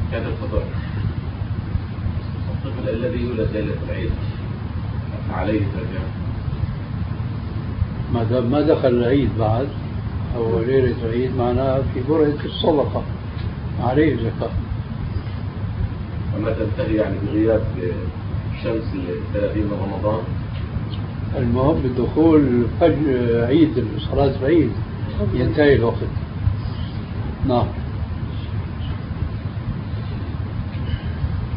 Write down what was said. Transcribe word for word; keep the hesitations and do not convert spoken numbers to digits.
هذا الفضل الطفل الذي يولد ليلة العيد عليه زكاة؟ ما دام ما دخل العيد بعد أو ليلة العيد معناها في برهة الصدقة عليه زكاة. أما تنتهي يعني بغياب شمس ثلاثين من رمضان؟ المهم بدخول فجر عيد صلاة العيد ينتهي الوقت. نعم.